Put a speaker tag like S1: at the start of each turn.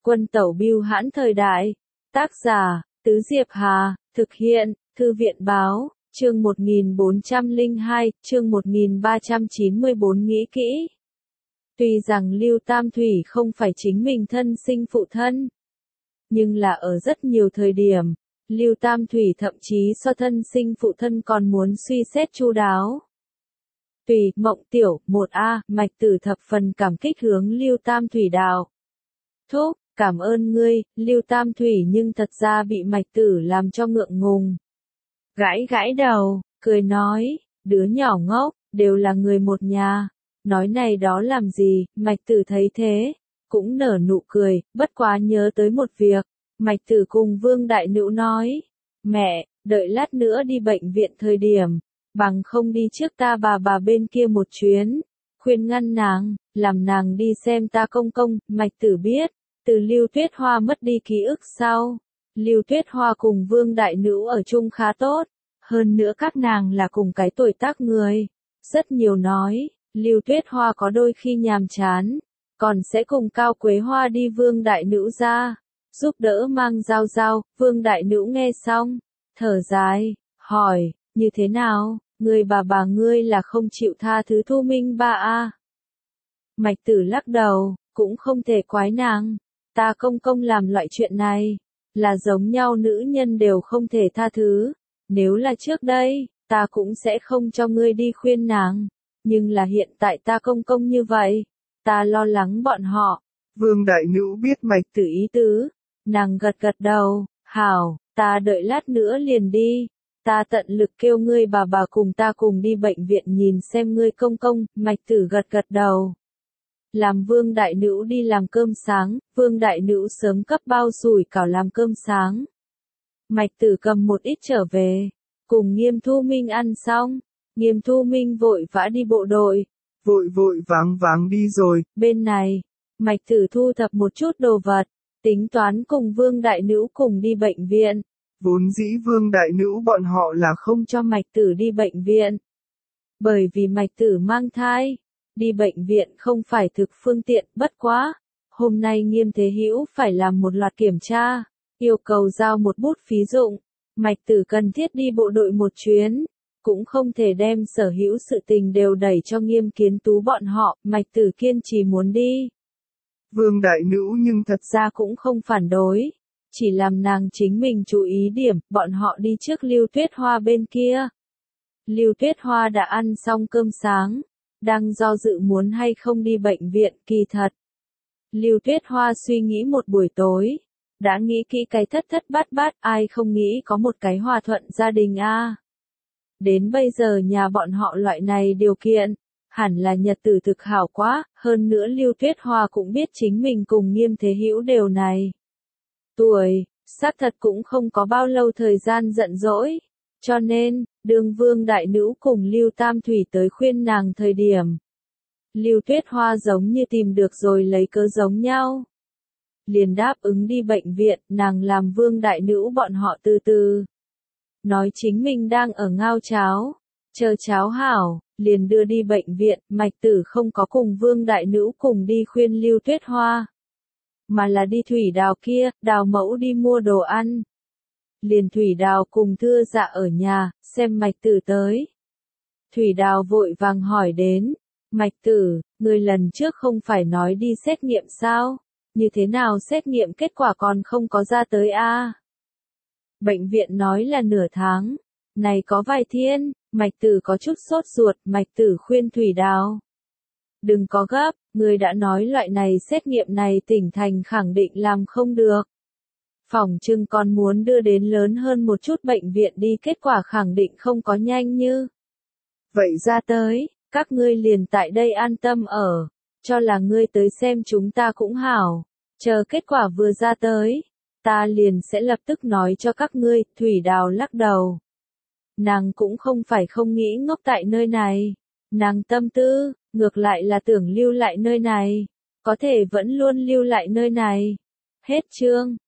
S1: Quân tẩu bưu hãn thời đại. Tác giả, Tứ Diệp Hà, thực hiện, Thư viện báo, chương 1402, chương 1394 nghĩ kỹ. Tuy rằng Lưu Tam Thủy không phải chính mình thân sinh phụ thân, nhưng là ở rất nhiều thời điểm, Lưu Tam Thủy thậm chí so thân sinh phụ thân còn muốn suy xét chu đáo. Tùy, Mộng Tiểu, 1A, Mạch Tử thập phần cảm kích hướng Lưu Tam Thủy đạo. Thúc, cảm ơn ngươi, Lưu Tam Thủy nhưng thật ra bị Mạch Tử làm cho ngượng ngùng. Gãi gãi đầu, cười nói, đứa nhỏ ngốc, đều là người một nhà. Nói này đó làm gì, Mạch Tử thấy thế, cũng nở nụ cười, bất quá nhớ tới một việc. Mạch Tử cùng Vương Đại Nữu nói, mẹ, đợi lát nữa đi bệnh viện thời điểm, bằng không đi trước ta bà bên kia một chuyến, khuyên ngăn nàng, làm nàng đi xem ta công công. Mạch Tử biết, từ Lưu Tuyết Hoa mất đi ký ức sau, Lưu Tuyết Hoa cùng Vương Đại Nữu ở chung khá tốt, hơn nữa các nàng là cùng cái tuổi tác người, rất nhiều nói, Lưu Tuyết Hoa có đôi khi nhàm chán, còn sẽ cùng Cao Quế Hoa đi Vương Đại Nữu ra, giúp đỡ mang dao dao. Vương Đại Nữu nghe xong, thở dài, hỏi, như thế nào, người bà ngươi là không chịu tha thứ Thu Minh ba a? Mạch Tử lắc đầu, cũng không thể quái nàng, ta công công làm loại chuyện này, là giống nhau nữ nhân đều không thể tha thứ, nếu là trước đây, ta cũng sẽ không cho ngươi đi khuyên nàng, nhưng là hiện tại ta công công như vậy, ta lo lắng bọn họ.
S2: Vương Đại Nữu biết Mạch
S1: Tử ý tứ, nàng gật gật đầu, hảo, ta đợi lát nữa liền đi, ta tận lực kêu ngươi bà cùng ta cùng đi bệnh viện nhìn xem ngươi công công. Mạch Tử gật gật đầu. Làm Vương Đại Nữu đi làm cơm sáng, Vương Đại Nữu sớm cấp bao sủi cảo làm cơm sáng. Mạch Tử cầm một ít trở về, cùng Nghiêm Thu Minh ăn xong, Nghiêm Thu Minh vội vã đi bộ đội.
S2: Vội vàng đi rồi.
S1: Bên này, Mạch Tử thu thập một chút đồ vật, tính toán cùng Vương Đại Nữu cùng đi bệnh viện.
S2: Vốn dĩ Vương Đại Nữu bọn họ là không
S1: cho Mạch Tử đi bệnh viện. Bởi vì Mạch Tử mang thai, đi bệnh viện không phải thực phương tiện. Bất quá, hôm nay Nghiêm Thế Hữu phải làm một loạt kiểm tra, yêu cầu giao một bút phí dụng. Mạch Tử cần thiết đi bộ đội một chuyến, cũng không thể đem sở hữu sự tình đều đẩy cho Nghiêm Kiến Tú bọn họ. Mạch Tử kiên trì muốn đi.
S2: Vương Đại Nữu nhưng thật
S1: ra cũng không phản đối, chỉ làm nàng chính mình chú ý điểm. Bọn họ đi trước Lưu Tuyết Hoa bên kia. Lưu Tuyết Hoa đã ăn xong cơm sáng, đang do dự muốn hay không đi bệnh viện. Kỳ thật, Lưu Tuyết Hoa suy nghĩ một buổi tối, đã nghĩ kỹ cái thất bát, ai không nghĩ có một cái hòa thuận gia đình a. Đến bây giờ nhà bọn họ loại này điều kiện, hẳn là nhật tử thực hảo quá. Hơn nữa Lưu Tuyết Hoa cũng biết chính mình cùng Nghiêm Thế Hữu đều này tuổi, xác thật cũng không có bao lâu thời gian giận dỗi, cho nên, đương Vương Đại Nữu cùng Lưu Tam Thủy tới khuyên nàng thời điểm, Lưu Tuyết Hoa giống như tìm được rồi lấy cớ giống nhau, liền đáp ứng đi bệnh viện. Nàng làm Vương Đại Nữu bọn họ từ từ nói chính mình đang ở ngao cháo, chờ cháo hảo, liền đưa đi bệnh viện. Mạch Tử không có cùng Vương Đại Nữu cùng đi khuyên Lưu Tuyết Hoa, mà là đi Thủy Đào kia, Đào mẫu đi mua đồ ăn. Liền Thủy Đào cùng Thưa Dạ ở nhà, xem Mạch Tử tới. Thủy Đào vội vàng hỏi đến, Mạch Tử, người lần trước không phải nói đi xét nghiệm sao? Như thế nào xét nghiệm kết quả còn không có ra tới a? Bệnh viện nói là nửa tháng, này có vài thiên. Mạch Tử có chút sốt ruột. Mạch Tử khuyên Thủy Đào, đừng có gấp, người đã nói loại này xét nghiệm này tỉnh thành khẳng định làm không được. Phỏng chừng còn muốn đưa đến lớn hơn một chút bệnh viện đi, kết quả khẳng định không có nhanh như vậy ra tới. Các ngươi liền tại đây an tâm ở, cho là ngươi tới xem chúng ta cũng hảo, chờ kết quả vừa ra tới, ta liền sẽ lập tức nói cho các ngươi. Thủy Đào lắc đầu. Nàng cũng không phải không nghĩ ngốc tại nơi này, nàng tâm tư, ngược lại là tưởng lưu lại nơi này, có thể vẫn luôn lưu lại nơi này. Hết chương.